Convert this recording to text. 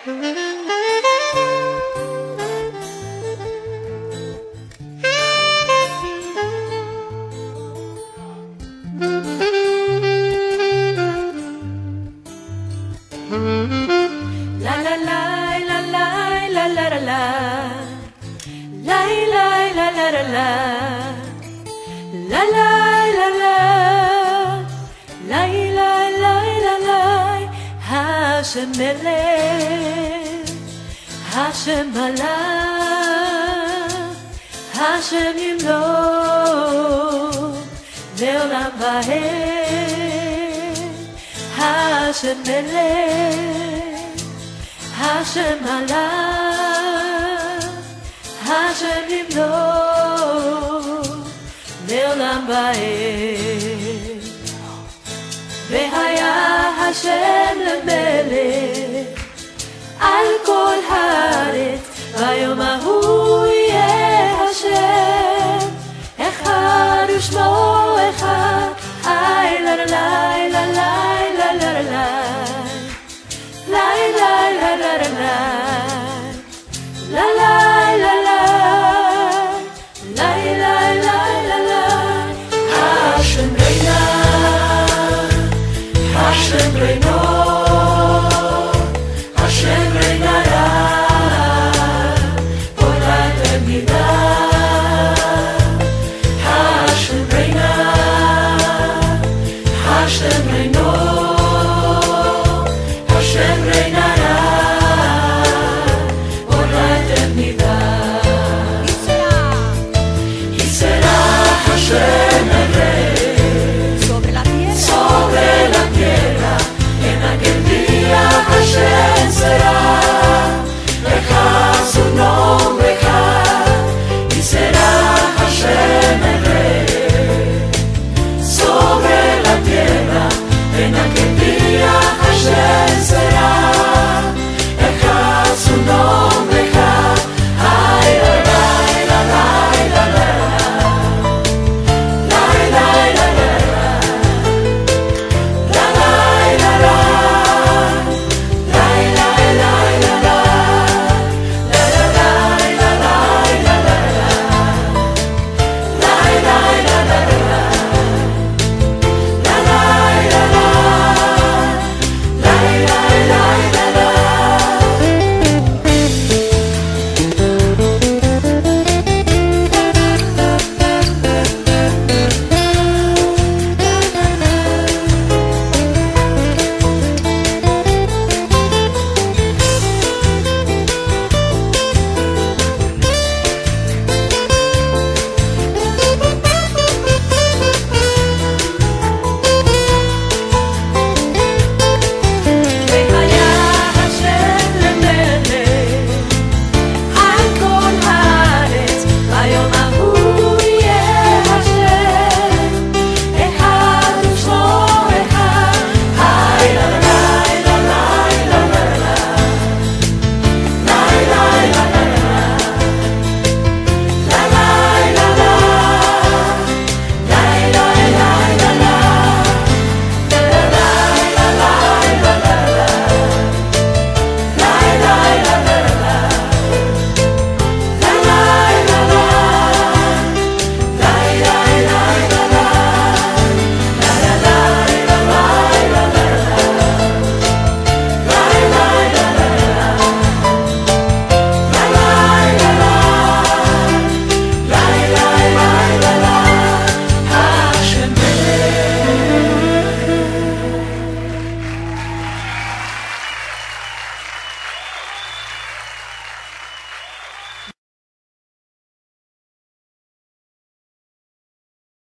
Hashem melech, Hashem malach, Hashem yimlok, leolam vaed. Hashem melech, Hashem malach, Hashem yimlok, leolam vaed. והיה השם למלך על כל הארץ, ביום ההוא יהיה השם אחד ושמו אחד. לילה לילה לילה לילה לילה לילה לילה לילה השם רינה, Hashem Reino, Hashem Reina, Porat Emina. Hashem Reina, Hashem Reino, Hashem Reina.